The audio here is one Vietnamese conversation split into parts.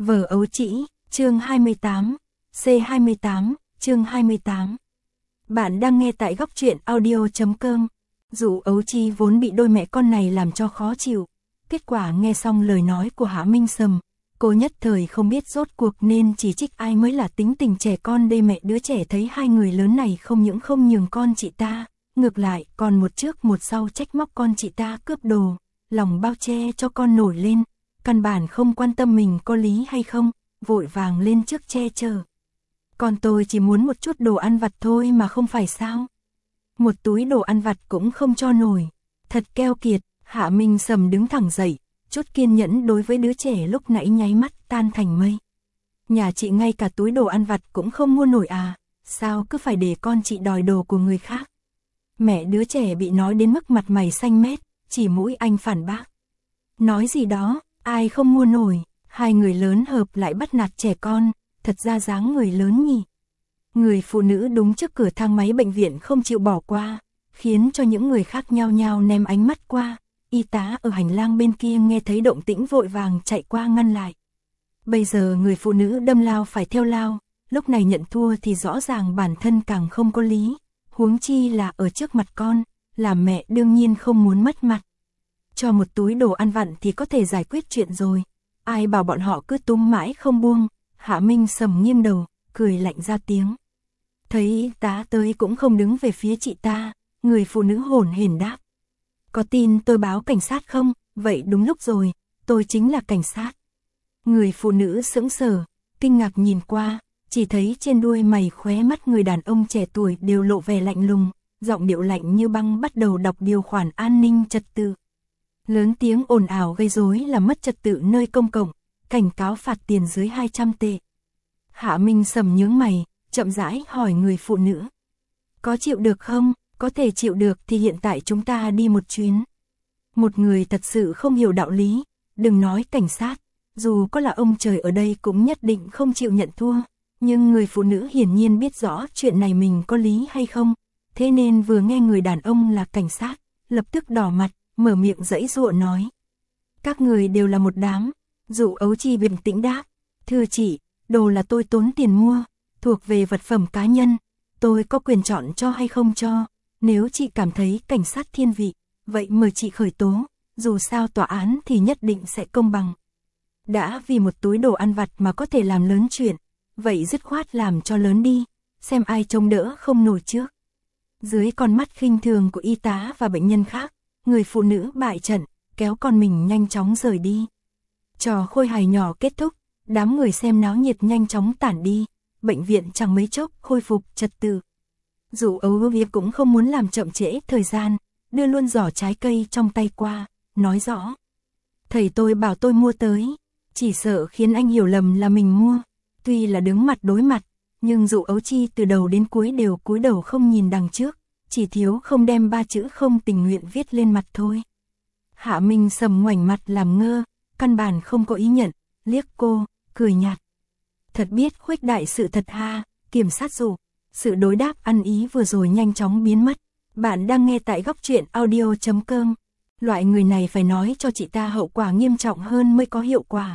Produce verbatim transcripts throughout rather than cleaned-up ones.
Vở ấu trĩ, chương hai mươi tám, C hai mươi tám, chương hai mươi tám. Bạn đang nghe tại góc truyện audio chấm com. Dụ Ấu Chi vốn bị đôi mẹ con này làm cho khó chịu. Kết quả nghe xong lời nói của Hạ Minh Sầm, cô nhất thời không biết rốt cuộc nên chỉ trích ai mới là tính tình trẻ con đây. Mẹ đứa trẻ thấy hai người lớn này không những không nhường con chị ta, ngược lại còn một trước một sau trách móc con chị ta cướp đồ, lòng bao che cho con nổi lên, căn bản không quan tâm mình có lý hay không, vội vàng lên trước che chở. Con tôi chỉ muốn một chút đồ ăn vặt thôi mà không phải sao? Một túi đồ ăn vặt cũng không cho nổi, thật keo kiệt. Hạ Minh Sầm đứng thẳng dậy, chút kiên nhẫn đối với đứa trẻ lúc nãy nháy mắt tan thành mây. Nhà chị ngay cả túi đồ ăn vặt cũng không mua nổi à, sao cứ phải để con chị đòi đồ của người khác? Mẹ đứa trẻ bị nói đến mức mặt mày xanh mét, chỉ mũi anh phản bác. Nói gì đó, ai không mua nổi, hai người lớn hợp lại bắt nạt trẻ con, thật ra dáng người lớn nhỉ. Người phụ nữ đúng trước cửa thang máy bệnh viện không chịu bỏ qua, khiến cho những người khác nhao nhao ném ánh mắt qua. Y tá ở hành lang bên kia nghe thấy động tĩnh vội vàng chạy qua ngăn lại. Bây giờ người phụ nữ đâm lao phải theo lao, lúc này nhận thua thì rõ ràng bản thân càng không có lý, huống chi là ở trước mặt con, làm mẹ đương nhiên không muốn mất mặt. Cho một túi đồ ăn vặn thì có thể giải quyết chuyện rồi, ai bảo bọn họ cứ túm mãi không buông. Hạ Minh Sầm nghiêng đầu, cười lạnh ra tiếng. Thấy y tá tới cũng không đứng về phía chị ta, người phụ nữ hổn hển đáp. Có tin tôi báo cảnh sát không? Vậy đúng lúc rồi, tôi chính là cảnh sát. Người phụ nữ sững sờ, kinh ngạc nhìn qua, chỉ thấy trên đuôi mày khóe mắt người đàn ông trẻ tuổi đều lộ vẻ lạnh lùng, giọng điệu lạnh như băng bắt đầu đọc điều khoản an ninh trật tự. Lớn tiếng ồn ào gây rối làm mất trật tự nơi công cộng, cảnh cáo phạt tiền dưới hai trăm tệ. Hạ Minh Sầm nhướng mày, chậm rãi hỏi người phụ nữ. Có chịu được không? Có thể chịu được thì hiện tại chúng ta đi một chuyến. Một người thật sự không hiểu đạo lý, đừng nói cảnh sát, dù có là ông trời ở đây cũng nhất định không chịu nhận thua. Nhưng người phụ nữ hiển nhiên biết rõ chuyện này mình có lý hay không, thế nên vừa nghe người đàn ông là cảnh sát, lập tức đỏ mặt, mở miệng giãy giụa nói. Các người đều là một đám. Dụ Ấu Chi bình tĩnh đáp. Thưa chị, đồ là tôi tốn tiền mua, thuộc về vật phẩm cá nhân, tôi có quyền chọn cho hay không cho. Nếu chị cảm thấy cảnh sát thiên vị, vậy mời chị khởi tố, dù sao tòa án thì nhất định sẽ công bằng. Đã vì một túi đồ ăn vặt mà có thể làm lớn chuyện, vậy dứt khoát làm cho lớn đi, xem ai trông đỡ không nổi trước. Dưới con mắt khinh thường của y tá và bệnh nhân khác, người phụ nữ bại trận, kéo con mình nhanh chóng rời đi. Trò khôi hài nhỏ kết thúc, đám người xem náo nhiệt nhanh chóng tản đi, bệnh viện chẳng mấy chốc khôi phục trật tự. Dụ Ấu Viết cũng không muốn làm chậm trễ thời gian, đưa luôn giỏ trái cây trong tay qua, nói rõ. Thầy tôi bảo tôi mua tới, chỉ sợ khiến anh hiểu lầm là mình mua. Tuy là đứng mặt đối mặt, nhưng Dụ Ấu Chi từ đầu đến cuối đều cúi đầu không nhìn đằng trước, chỉ thiếu không đem ba chữ không tình nguyện viết lên mặt thôi. Hạ Minh Sầm ngoảnh mặt làm ngơ, căn bản không có ý nhận, liếc cô, cười nhạt. Thật biết khuếch đại sự thật ha, kiểm sát Dụ. Sự đối đáp ăn ý vừa rồi nhanh chóng biến mất. Bạn đang nghe tại góc truyện audio chấm com. Loại người này phải nói cho chị ta hậu quả nghiêm trọng hơn mới có hiệu quả.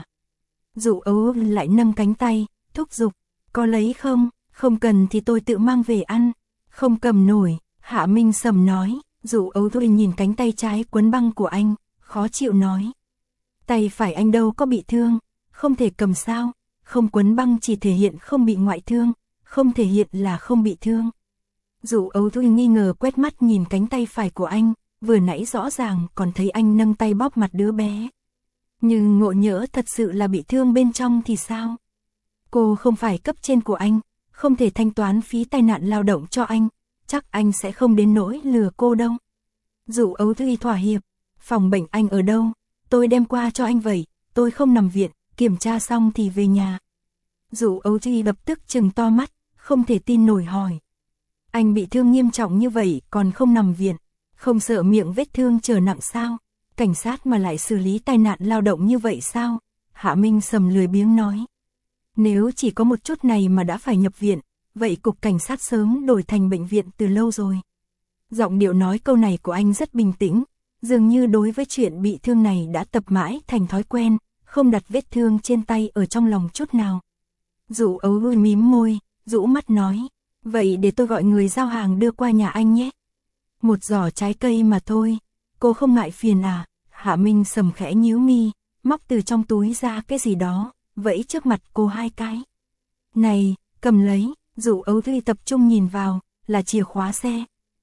Dụ Ấu lại nâng cánh tay, thúc giục. Có lấy không? Không cần thì tôi tự mang về ăn. Không cầm nổi, Hạ Minh Sầm nói. Dụ Ấu thôi nhìn cánh tay trái quấn băng của anh, khó chịu nói. Tay phải anh đâu có bị thương, không thể cầm sao? Không quấn băng chỉ thể hiện không bị ngoại thương, không thể hiện là không bị thương. Dụ Ấu thôi nghi ngờ quét mắt nhìn cánh tay phải của anh, vừa nãy rõ ràng còn thấy anh nâng tay bóp mặt đứa bé. Nhưng ngộ nhỡ thật sự là bị thương bên trong thì sao? Cô không phải cấp trên của anh, không thể thanh toán phí tai nạn lao động cho anh, chắc anh sẽ không đến nỗi lừa cô đâu. Dụ Ấu thôi thỏa hiệp, phòng bệnh anh ở đâu? Tôi đem qua cho anh vậy, tôi không nằm viện, kiểm tra xong thì về nhà. Dụ Ấu Chi lập tức trừng to mắt, không thể tin nổi hỏi. Anh bị thương nghiêm trọng như vậy còn không nằm viện, không sợ miệng vết thương trở nặng sao? Cảnh sát mà lại xử lý tai nạn lao động như vậy sao? Hạ Minh Sầm lười biếng nói. Nếu chỉ có một chút này mà đã phải nhập viện, vậy cục cảnh sát sớm đổi thành bệnh viện từ lâu rồi. Giọng điệu nói câu này của anh rất bình tĩnh, dường như đối với chuyện bị thương này đã tập mãi thành thói quen, không đặt vết thương trên tay ở trong lòng chút nào. Dụ Ấu vui mím môi, rũ mắt nói, vậy để tôi gọi người giao hàng đưa qua nhà anh nhé. Một giỏ trái cây mà thôi, cô không ngại phiền à? Hạ Minh Sầm khẽ nhíu mi, móc từ trong túi ra cái gì đó, vẫy trước mặt cô hai cái. Này, cầm lấy. Dụ Ấu Thuy tập trung nhìn vào, là chìa khóa xe.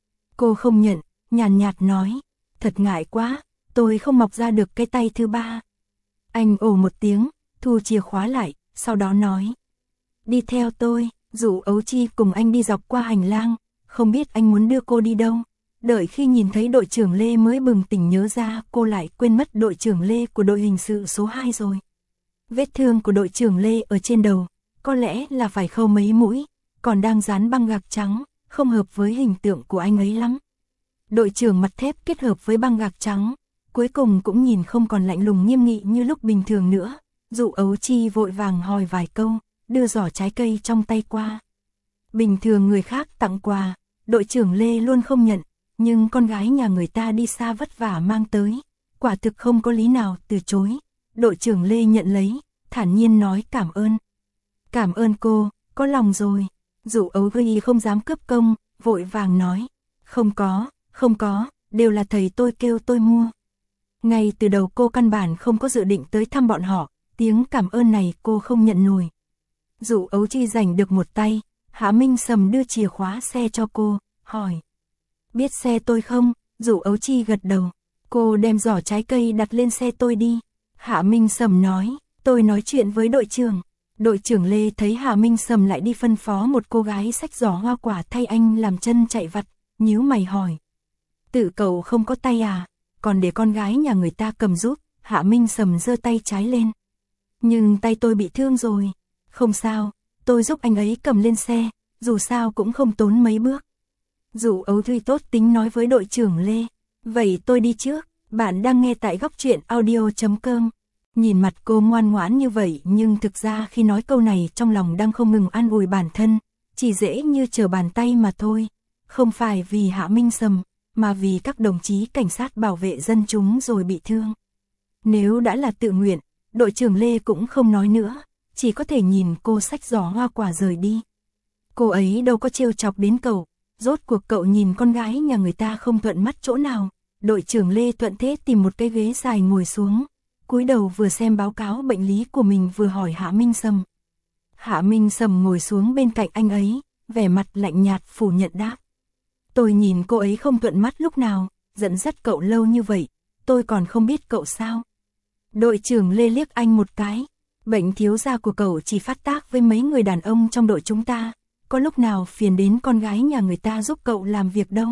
Cô không nhận, nhàn nhạt nói, thật ngại quá, tôi không mọc ra được cái tay thứ ba. Anh ồ một tiếng, thu chìa khóa lại, sau đó nói, đi theo tôi. Dụ Ấu Chi cùng anh đi dọc qua hành lang, không biết anh muốn đưa cô đi đâu. Đợi khi nhìn thấy đội trưởng Lê mới bừng tỉnh nhớ ra cô lại quên mất đội trưởng Lê của đội hình sự số hai rồi. Vết thương của đội trưởng Lê ở trên đầu, có lẽ là phải khâu mấy mũi, còn đang dán băng gạc trắng, không hợp với hình tượng của anh ấy lắm. Đội trưởng mặt thép kết hợp với băng gạc trắng, cuối cùng cũng nhìn không còn lạnh lùng nghiêm nghị như lúc bình thường nữa. Dụ Ấu Chi vội vàng hỏi vài câu, đưa giỏ trái cây trong tay qua. Bình thường người khác tặng quà, đội trưởng Lê luôn không nhận, nhưng con gái nhà người ta đi xa vất vả mang tới, quả thực không có lý nào từ chối. Đội trưởng Lê nhận lấy, thản nhiên nói cảm ơn. Cảm ơn cô, có lòng rồi. Dụ Ấu Ghi không dám cướp công, vội vàng nói, không có, không có, đều là thầy tôi kêu tôi mua. Ngay từ đầu cô căn bản không có dự định tới thăm bọn họ, tiếng cảm ơn này cô không nhận nổi. Dụ Ấu Chi giành được một tay, Hạ Minh Sầm đưa chìa khóa xe cho cô, hỏi, biết xe tôi không? Dụ Ấu Chi gật đầu, cô đem giỏ trái cây đặt lên xe tôi đi. Hạ Minh Sầm nói, tôi nói chuyện với đội trưởng. Đội trưởng Lê thấy Hạ Minh Sầm lại đi phân phó một cô gái xách giỏ hoa quả thay anh làm chân chạy vặt, nhíu mày hỏi, tự cậu không có tay à, còn để con gái nhà người ta cầm giúp. Hạ Minh Sầm giơ tay trái lên, nhưng tay tôi bị thương rồi. Không sao, tôi giúp anh ấy cầm lên xe, dù sao cũng không tốn mấy bước. Dụ Ấu Thuy tốt tính nói với đội trưởng Lê, vậy tôi đi trước. Bạn đang nghe tại góc truyện audio chấm com. Nhìn mặt cô ngoan ngoãn như vậy nhưng thực ra khi nói câu này trong lòng đang không ngừng an ủi bản thân, chỉ dễ như trở bàn tay mà thôi. Không phải vì Hạ Minh Sầm, mà vì các đồng chí cảnh sát bảo vệ dân chúng rồi bị thương. Nếu đã là tự nguyện, đội trưởng Lê cũng không nói nữa, chỉ có thể nhìn cô xách giỏ hoa quả rời đi. Cô ấy đâu có trêu chọc đến cậu, rốt cuộc cậu nhìn con gái nhà người ta không thuận mắt chỗ nào. Đội trưởng Lê thuận thế tìm một cái ghế dài ngồi xuống, cúi đầu vừa xem báo cáo bệnh lý của mình vừa hỏi Hạ Minh Sầm. Hạ Minh Sầm ngồi xuống bên cạnh anh ấy, vẻ mặt lạnh nhạt phủ nhận đáp. Tôi nhìn cô ấy không thuận mắt lúc nào, dẫn dắt cậu lâu như vậy, tôi còn không biết cậu sao. Đội trưởng Lê liếc anh một cái, bệnh thiếu gia của cậu chỉ phát tác với mấy người đàn ông trong đội chúng ta, có lúc nào phiền đến con gái nhà người ta giúp cậu làm việc đâu.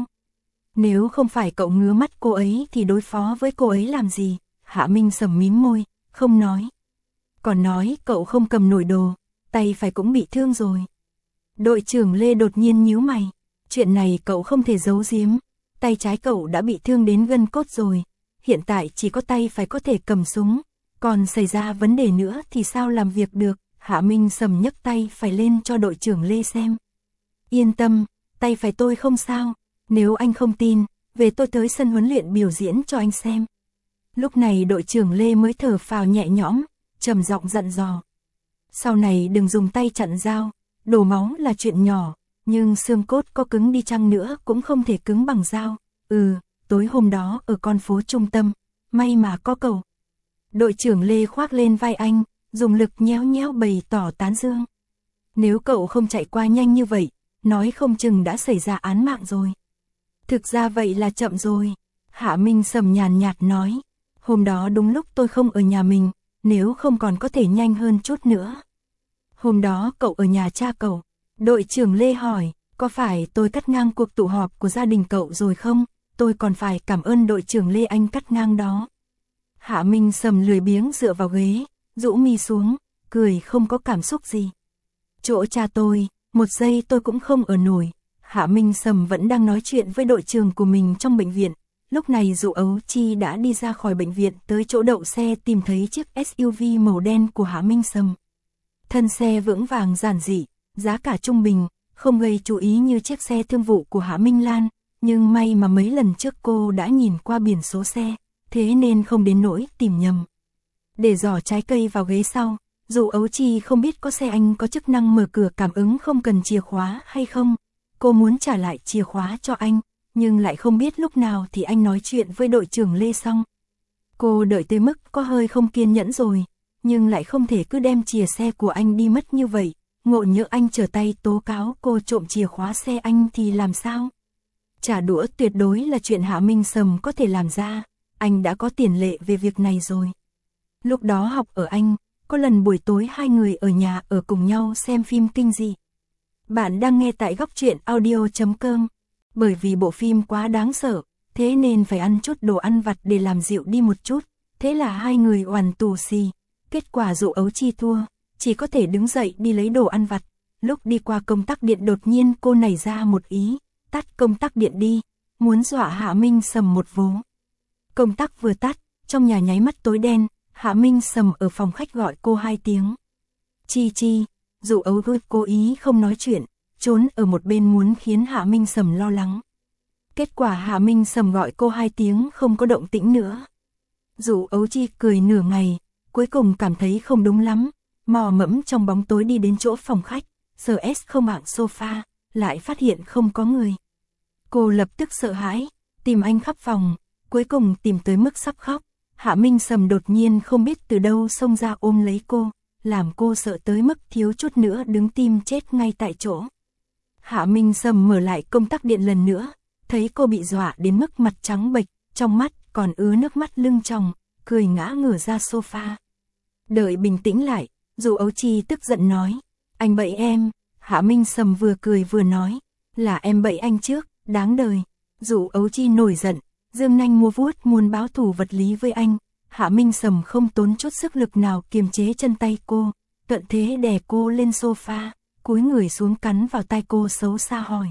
Nếu không phải cậu ngứa mắt cô ấy thì đối phó với cô ấy làm gì? Hạ Minh Sầm mím môi, không nói. Còn nói cậu không cầm nổi đồ, tay phải cũng bị thương rồi. Đội trưởng Lê đột nhiên nhíu mày, chuyện này cậu không thể giấu giếm, tay trái cậu đã bị thương đến gân cốt rồi, hiện tại chỉ có tay phải có thể cầm súng, còn xảy ra vấn đề nữa thì sao làm việc được? Hạ Minh Sầm nhấc tay phải lên cho đội trưởng Lê xem. Yên tâm, tay phải tôi không sao. Nếu anh không tin, về tôi tới sân huấn luyện biểu diễn cho anh xem. Lúc này đội trưởng Lê mới thở phào nhẹ nhõm, trầm giọng dặn dò. Sau này đừng dùng tay chặn dao, đổ máu là chuyện nhỏ, nhưng xương cốt có cứng đi chăng nữa cũng không thể cứng bằng dao. Ừ, tối hôm đó ở con phố trung tâm, may mà có cậu. Đội trưởng Lê khoác lên vai anh, dùng lực nhéo nhéo bày tỏ tán dương. Nếu cậu không chạy qua nhanh như vậy, nói không chừng đã xảy ra án mạng rồi. Thực ra vậy là chậm rồi. Hạ Minh Sầm nhàn nhạt nói, hôm đó đúng lúc tôi không ở nhà mình, nếu không còn có thể nhanh hơn chút nữa. Hôm đó cậu ở nhà cha cậu. Đội trưởng Lê hỏi, có phải tôi cắt ngang cuộc tụ họp của gia đình cậu rồi không? Tôi còn phải cảm ơn đội trưởng Lê anh cắt ngang đó. Hạ Minh Sầm lười biếng dựa vào ghế, rũ mi xuống, cười không có cảm xúc gì. Chỗ cha tôi, một giây tôi cũng không ở nổi. Hạ Minh Sầm vẫn đang nói chuyện với đội trưởng của mình trong bệnh viện. Lúc này Dụ Ấu Chi đã đi ra khỏi bệnh viện tới chỗ đậu xe tìm thấy chiếc ét u vê màu đen của Hạ Minh Sầm. Thân xe vững vàng giản dị, giá cả trung bình, không gây chú ý như chiếc xe thương vụ của Hạ Minh Lan, nhưng may mà mấy lần trước cô đã nhìn qua biển số xe, thế nên không đến nỗi tìm nhầm. để giỏ trái cây vào ghế sau. Dù Ấu Chi không biết có xe anh có chức năng mở cửa cảm ứng không cần chìa khóa hay không. Cô muốn trả lại chìa khóa cho anh, nhưng lại không biết lúc nào thì anh nói chuyện với đội trưởng Lê xong. Cô đợi tới mức có hơi không kiên nhẫn rồi, nhưng lại không thể cứ đem chìa xe của anh đi mất như vậy. Ngộ nhỡ anh trở tay tố cáo cô trộm chìa khóa xe anh thì làm sao? Trả đũa tuyệt đối là chuyện Hạ Minh Sầm có thể làm ra, anh đã có tiền lệ về việc này rồi. Lúc đó học ở Anh, có lần buổi tối hai người ở nhà ở cùng nhau xem phim kinh dị. Bạn đang nghe tại góc truyện audio chấm com. Bởi vì bộ phim quá đáng sợ, thế nên phải ăn chút đồ ăn vặt để làm dịu đi một chút. Thế là hai người oằn tù xì. Kết quả dụ Ấu Chi thua, chỉ có thể đứng dậy đi lấy đồ ăn vặt. Lúc đi qua công tắc điện đột nhiên cô nảy ra một ý, tắt công tắc điện đi, muốn dọa Hạ Minh Sầm một vố. Công tắc vừa tắt, trong nhà nháy mắt tối đen. Hạ Minh Sầm ở phòng khách gọi cô hai tiếng. Chi Chi, dụ Ấu Chi cố ý không nói chuyện, trốn ở một bên muốn khiến Hạ Minh Sầm lo lắng. Kết quả Hạ Minh Sầm gọi cô hai tiếng không có động tĩnh nữa. Dụ Ấu Chi cười nửa ngày, cuối cùng cảm thấy không đúng lắm, mò mẫm trong bóng tối đi đến chỗ phòng khách, sờ ét không hạng sofa, lại phát hiện không có người. Cô lập tức sợ hãi, tìm anh khắp phòng, cuối cùng tìm tới mức sắp khóc. Hạ Minh Sầm đột nhiên không biết từ đâu xông ra ôm lấy cô, làm cô sợ tới mức thiếu chút nữa đứng tim chết ngay tại chỗ. Hạ Minh Sầm mở lại công tắc điện lần nữa, thấy cô bị dọa đến mức mặt trắng bệch, trong mắt còn ứa nước mắt lưng tròng, cười ngã ngửa ra sofa. Đợi bình tĩnh lại, Dụ Ấu Chi tức giận nói, anh bậy em. Hạ Minh Sầm vừa cười vừa nói, là em bậy anh trước, đáng đời. Dụ Ấu Chi nổi giận, dương nanh mua vuốt muốn báo thù vật lý với anh. Hạ Minh Sầm không tốn chút sức lực nào kiềm chế chân tay cô, thuận thế đè cô lên sofa, cúi người xuống cắn vào tai cô xấu xa hỏi.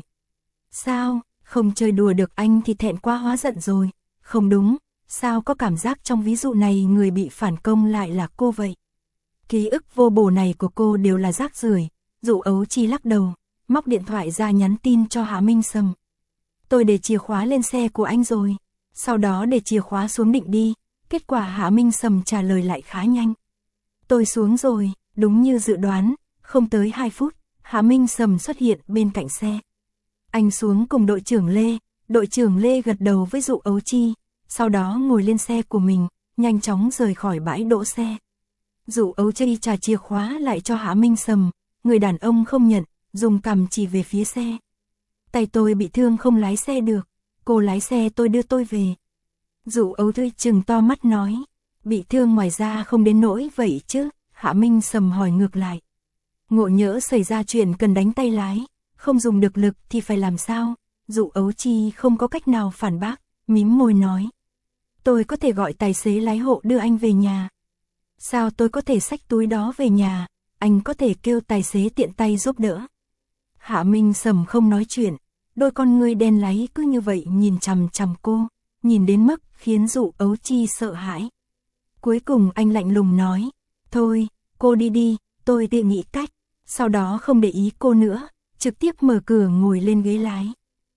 Sao, không chơi đùa được anh thì thẹn quá hóa giận rồi. Không đúng, sao có cảm giác trong ví dụ này người bị phản công lại là cô vậy? Ký ức vô bổ này của cô đều là rác rưởi. Dụ Ấu Chi lắc đầu, móc điện thoại ra nhắn tin cho Hạ Minh Sầm. Tôi để chìa khóa lên xe của anh rồi, sau đó để chìa khóa xuống định đi. Kết quả Hạ Minh Sầm trả lời lại khá nhanh. Tôi xuống rồi, đúng như dự đoán, không tới hai phút, Hạ Minh Sầm xuất hiện bên cạnh xe. Anh xuống cùng đội trưởng Lê, đội trưởng Lê gật đầu với Dụ Ấu Chi, sau đó ngồi lên xe của mình, nhanh chóng rời khỏi bãi đỗ xe. Dụ Ấu Chi trả chìa khóa lại cho Hạ Minh Sầm, người đàn ông không nhận, dùng cằm chỉ về phía xe. Tay tôi bị thương không lái xe được, cô lái xe tôi đưa tôi về. Dụ Ấu Chi trừng to mắt nói, bị thương ngoài ra không đến nỗi vậy chứ? Hạ Minh Sầm hỏi ngược lại. Ngộ nhỡ xảy ra chuyện cần đánh tay lái, không dùng được lực thì phải làm sao? Dụ Ấu Chi không có cách nào phản bác, mím môi nói. Tôi có thể gọi tài xế lái hộ đưa anh về nhà. Sao tôi có thể xách túi đó về nhà? Anh có thể kêu tài xế tiện tay giúp đỡ. Hạ Minh Sầm không nói chuyện, đôi con ngươi đen láy cứ như vậy nhìn chằm chằm cô, nhìn đến mức khiến Dụ Ấu Chi sợ hãi. Cuối cùng anh lạnh lùng nói, thôi, cô đi đi, tôi tự nghĩ cách. Sau đó không để ý cô nữa, trực tiếp mở cửa ngồi lên ghế lái.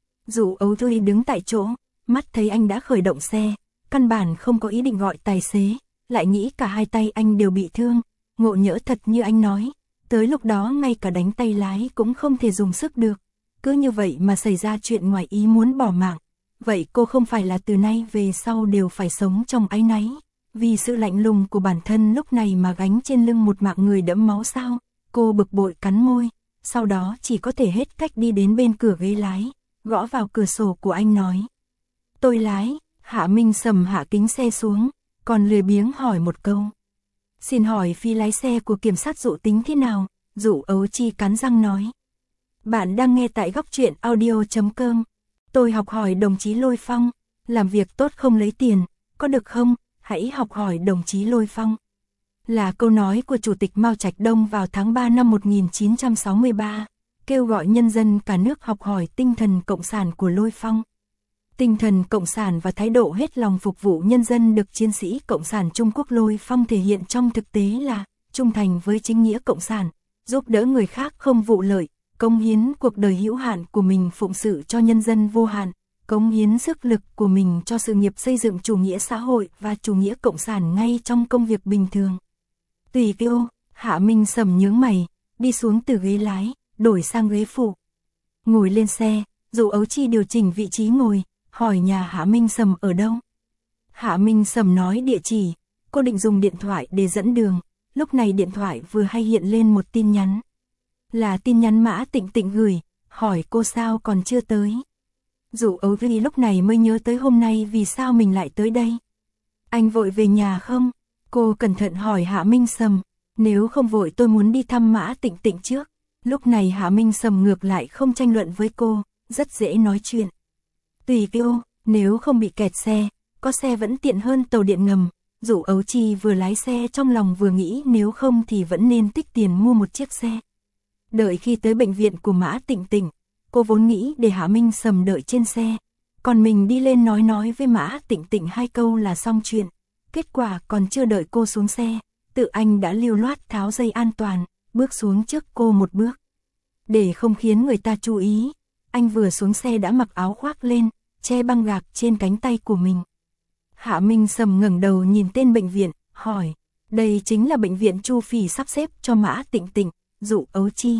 Dụ Ấu Chi đứng tại chỗ, mắt thấy anh đã khởi động xe, căn bản không có ý định gọi tài xế, lại nghĩ cả hai tay anh đều bị thương, ngộ nhỡ thật như anh nói, tới lúc đó ngay cả đánh tay lái cũng không thể dùng sức được. Cứ như vậy mà xảy ra chuyện ngoài ý muốn bỏ mạng, vậy cô không phải là từ nay về sau đều phải sống trong áy náy, vì sự lạnh lùng của bản thân lúc này mà gánh trên lưng một mạng người đẫm máu sao? Cô bực bội cắn môi, sau đó chỉ có thể hết cách đi đến bên cửa ghế lái, gõ vào cửa sổ của anh nói. Tôi lái. Hạ Minh Sầm hạ kính xe xuống, còn lười biếng hỏi một câu. Xin hỏi phi lái xe của kiểm sát Dụ tính thế nào? Dụ Ấu Chi cắn răng nói. Bạn đang nghe tại góc truyện audio chấm com. Tôi học hỏi đồng chí Lôi Phong, làm việc tốt không lấy tiền, có được không? Hãy học hỏi đồng chí Lôi Phong. Là câu nói của Chủ tịch Mao Trạch Đông vào tháng ba năm một nghìn chín trăm sáu mươi ba, kêu gọi nhân dân cả nước học hỏi tinh thần cộng sản của Lôi Phong. Tinh thần cộng sản và thái độ hết lòng phục vụ nhân dân được chiến sĩ cộng sản Trung Quốc Lôi Phong thể hiện trong thực tế là trung thành với chính nghĩa cộng sản, giúp đỡ người khác không vụ lợi, cống hiến cuộc đời hữu hạn của mình phụng sự cho nhân dân vô hạn, cống hiến sức lực của mình cho sự nghiệp xây dựng chủ nghĩa xã hội và chủ nghĩa cộng sản ngay trong công việc bình thường. Tùy kêu, Hạ Minh Sầm nhướng mày, đi xuống từ ghế lái, đổi sang ghế phụ. Ngồi lên xe, Dụ Ấu Chi điều chỉnh vị trí ngồi, hỏi nhà Hạ Minh Sầm ở đâu. Hạ Minh Sầm nói địa chỉ, cô định dùng điện thoại để dẫn đường, lúc này điện thoại vừa hay hiện lên một tin nhắn. Là tin nhắn Mã Tịnh Tịnh gửi, hỏi cô sao còn chưa tới. Dụ Ấu Chi lúc này mới nhớ tới hôm nay vì sao mình lại tới đây. Anh vội về nhà không? Cô cẩn thận hỏi Hạ Minh Sầm, nếu không vội tôi muốn đi thăm Mã Tịnh Tịnh trước. Lúc này Hạ Minh Sầm ngược lại không tranh luận với cô, rất dễ nói chuyện. Tùy kêu, nếu không bị kẹt xe, có xe vẫn tiện hơn tàu điện ngầm. Dụ Ấu Chi vừa lái xe trong lòng vừa nghĩ nếu không thì vẫn nên tích tiền mua một chiếc xe. Đợi khi tới bệnh viện của Mã Tịnh Tịnh, cô vốn nghĩ để Hạ Minh Sầm đợi trên xe, còn mình đi lên nói nói với Mã Tịnh Tịnh hai câu là xong chuyện. Kết quả còn chưa đợi cô xuống xe, tự anh đã lưu loát tháo dây an toàn, bước xuống trước cô một bước. Để không khiến người ta chú ý, anh vừa xuống xe đã mặc áo khoác lên, che băng gạc trên cánh tay của mình. Hạ Minh Sầm ngẩng đầu nhìn tên bệnh viện, hỏi, đây chính là bệnh viện Chu Phỉ sắp xếp cho Mã Tịnh Tịnh. Dụ Ấu Chi.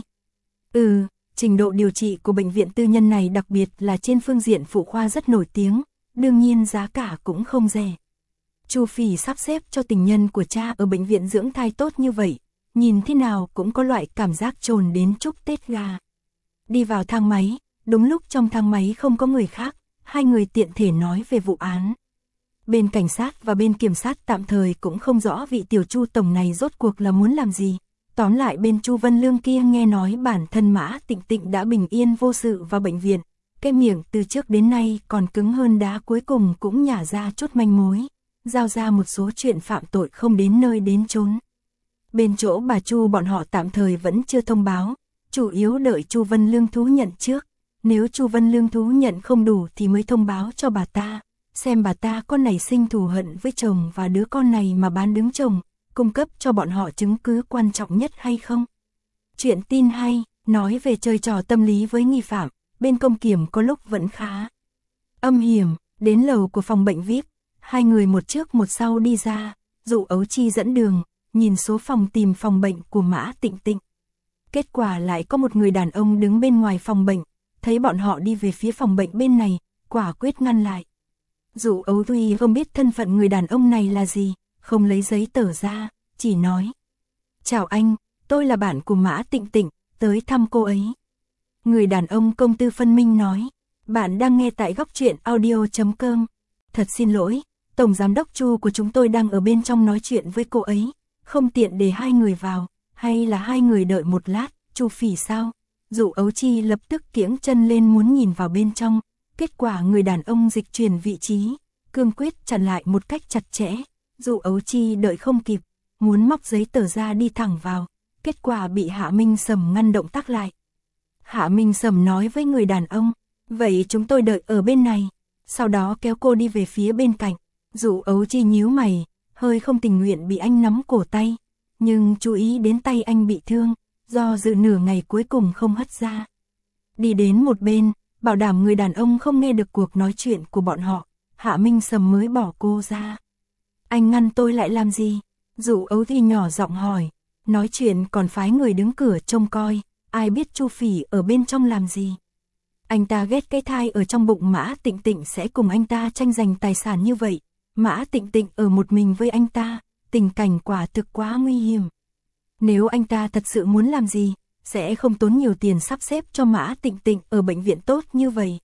Ừ, trình độ điều trị của bệnh viện tư nhân này đặc biệt là trên phương diện phụ khoa rất nổi tiếng, đương nhiên giá cả cũng không rẻ. Chu Phỉ sắp xếp cho tình nhân của cha ở bệnh viện dưỡng thai tốt như vậy, nhìn thế nào cũng có loại cảm giác trồn đến chúc Tết gà. Đi vào thang máy, đúng lúc trong thang máy không có người khác, hai người tiện thể nói về vụ án. Bên cảnh sát và bên kiểm sát tạm thời cũng không rõ vị tiểu Chu tổng này rốt cuộc là muốn làm gì. Tóm lại bên Chu Vân Lương kia nghe nói bản thân Mã Tịnh Tịnh đã bình yên vô sự vào bệnh viện, cái miệng từ trước đến nay còn cứng hơn đá cuối cùng cũng nhả ra chút manh mối, giao ra một số chuyện phạm tội không đến nơi đến chốn. Bên chỗ bà Chu bọn họ tạm thời vẫn chưa thông báo, chủ yếu đợi Chu Vân Lương thú nhận trước, nếu Chu Vân Lương thú nhận không đủ thì mới thông báo cho bà ta, xem bà ta có nảy sinh thù hận với chồng và đứa con này mà bán đứng chồng, cung cấp cho bọn họ chứng cứ quan trọng nhất hay không. Chuyện tin hay, nói về chơi trò tâm lý với nghi phạm, bên công kiểm có lúc vẫn khá âm hiểm. Đến lầu của phòng bệnh vi ai pi, hai người một trước một sau đi ra, Dụ Ấu Chi dẫn đường, nhìn số phòng tìm phòng bệnh của Mã Tịnh Tịnh. Kết quả lại có một người đàn ông đứng bên ngoài phòng bệnh, thấy bọn họ đi về phía phòng bệnh bên này, quả quyết ngăn lại. Dụ Ấu Chi không biết thân phận người đàn ông này là gì, không lấy giấy tờ ra, chỉ nói: "Chào anh, tôi là bạn của Mã Tịnh Tịnh, tới thăm cô ấy." Người đàn ông công tư phân minh nói: "Bạn đang nghe tại góc truyện audio chấm com. Thật xin lỗi, Tổng Giám đốc Chu của chúng tôi đang ở bên trong nói chuyện với cô ấy, không tiện để hai người vào, hay là hai người đợi một lát." Chu Phỉ sao? Dụ Ấu Chi lập tức kiễng chân lên muốn nhìn vào bên trong, kết quả người đàn ông dịch chuyển vị trí, cương quyết chặn lại một cách chặt chẽ. Dụ Ấu Chi đợi không kịp, muốn móc giấy tờ ra đi thẳng vào, kết quả bị Hạ Minh Sầm ngăn động tác lại. Hạ Minh Sầm nói với người đàn ông: "Vậy chúng tôi đợi ở bên này." Sau đó kéo cô đi về phía bên cạnh. Dụ Ấu Chi nhíu mày, hơi không tình nguyện bị anh nắm cổ tay, nhưng chú ý đến tay anh bị thương, do dự nửa ngày cuối cùng không hất ra. Đi đến một bên, bảo đảm người đàn ông không nghe được cuộc nói chuyện của bọn họ, Hạ Minh Sầm mới bỏ cô ra. "Anh ngăn tôi lại làm gì?" Dụ Ấu Chi nhỏ giọng hỏi. Nói chuyện còn phái người đứng cửa trông coi, ai biết Chu Phỉ ở bên trong làm gì. Anh ta ghét cái thai ở trong bụng Mã Tịnh Tịnh sẽ cùng anh ta tranh giành tài sản như vậy. Mã Tịnh Tịnh ở một mình với anh ta, tình cảnh quả thực quá nguy hiểm. Nếu anh ta thật sự muốn làm gì, sẽ không tốn nhiều tiền sắp xếp cho Mã Tịnh Tịnh ở bệnh viện tốt như vậy.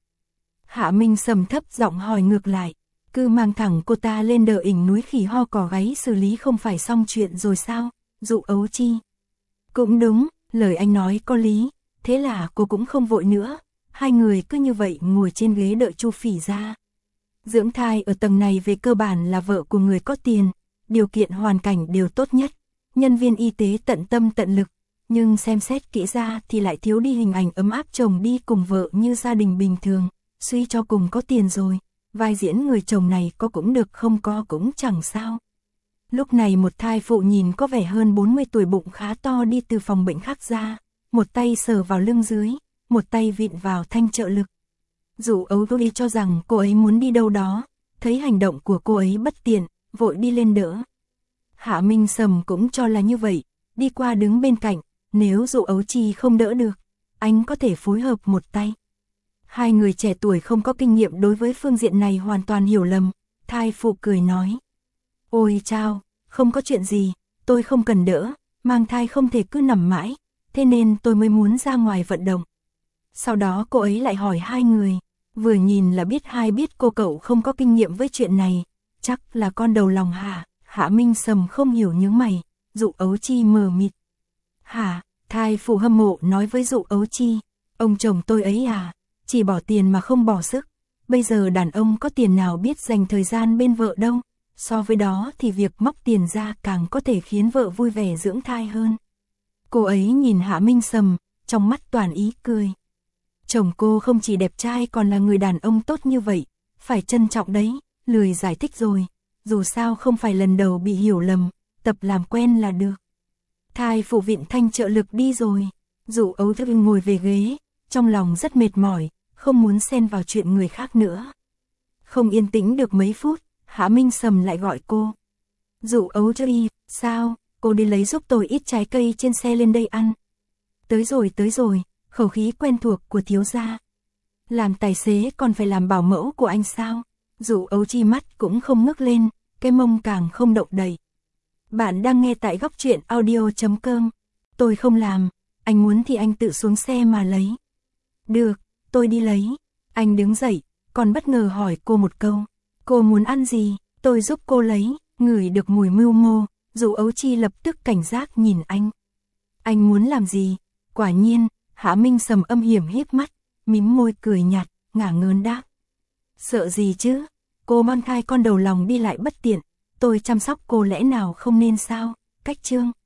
Hạ Minh Sầm thấp giọng hỏi ngược lại: "Cứ mang thẳng cô ta lên đờ ỉnh núi khỉ ho cỏ gáy xử lý không phải xong chuyện rồi sao?" Dụ Ấu Chi: "Cũng đúng, lời anh nói có lý." Thế là cô cũng không vội nữa, hai người cứ như vậy ngồi trên ghế đợi Chu Phỉ ra. Dưỡng thai ở tầng này về cơ bản là vợ của người có tiền, điều kiện hoàn cảnh đều tốt nhất, nhân viên y tế tận tâm tận lực, nhưng xem xét kỹ ra thì lại thiếu đi hình ảnh ấm áp chồng đi cùng vợ như gia đình bình thường. Suy cho cùng có tiền rồi, vai diễn người chồng này có cũng được không có cũng chẳng sao. Lúc này một thai phụ nhìn có vẻ hơn bốn mươi tuổi, bụng khá to đi từ phòng bệnh khác ra, một tay sờ vào lưng dưới, một tay vịn vào thanh trợ lực. Dụ ấu đi cho rằng cô ấy muốn đi đâu đó, thấy hành động của cô ấy bất tiện, vội đi lên đỡ. Hạ Minh Sầm cũng cho là như vậy, đi qua đứng bên cạnh, nếu Dụ Ấu Chi không đỡ được, anh có thể phối hợp một tay. Hai người trẻ tuổi không có kinh nghiệm đối với phương diện này hoàn toàn hiểu lầm, thai phụ cười nói. Ôi chao, không có chuyện gì, tôi không cần đỡ, mang thai không thể cứ nằm mãi, thế nên tôi mới muốn ra ngoài vận động. Sau đó cô ấy lại hỏi hai người, vừa nhìn là biết hai biết cô cậu không có kinh nghiệm với chuyện này, chắc là con đầu lòng hả? Hạ Minh Sầm không hiểu nhướng mày, Dụ Ấu Chi mờ mịt. Hả? Thai phụ hâm mộ nói với Dụ Ấu Chi, ông chồng tôi ấy à, chỉ bỏ tiền mà không bỏ sức, bây giờ đàn ông có tiền nào biết dành thời gian bên vợ đâu, so với đó thì việc móc tiền ra càng có thể khiến vợ vui vẻ dưỡng thai hơn. Cô ấy nhìn Hạ Minh Sầm, trong mắt toàn ý cười. Chồng cô không chỉ đẹp trai còn là người đàn ông tốt như vậy, phải trân trọng đấy, lười giải thích rồi, dù sao không phải lần đầu bị hiểu lầm, tập làm quen là được. Thai phụ Vịn Thanh trợ lực đi rồi, Dụ Ấu Thư ngồi về ghế, trong lòng rất mệt mỏi, không muốn xen vào chuyện người khác nữa. Không yên tĩnh được mấy phút, Hạ Minh Sầm lại gọi cô. Dụ Ấu Thư, sao, cô đi lấy giúp tôi ít trái cây trên xe lên đây ăn. Tới rồi tới rồi, khẩu khí quen thuộc của thiếu gia. Làm tài xế còn phải làm bảo mẫu của anh sao? Dụ Ấu Chi mắt cũng không ngước lên, cái mông càng không động đậy. Bạn đang nghe tại góc truyện audio chấm com. Tôi không làm, anh muốn thì anh tự xuống xe mà lấy. Được, tôi đi lấy. Anh đứng dậy, còn bất ngờ hỏi cô một câu. Cô muốn ăn gì, tôi giúp cô lấy. Ngửi được mùi mưu mô, Dụ Ấu Chi lập tức cảnh giác nhìn anh. Anh muốn làm gì? Quả nhiên, Hạ Minh Sầm âm hiểm hiếp mắt, mím môi cười nhạt, ngả ngớn đáp. Sợ gì chứ? Cô mang thai con đầu lòng đi lại bất tiện, tôi chăm sóc cô lẽ nào không nên sao? Cách Trương.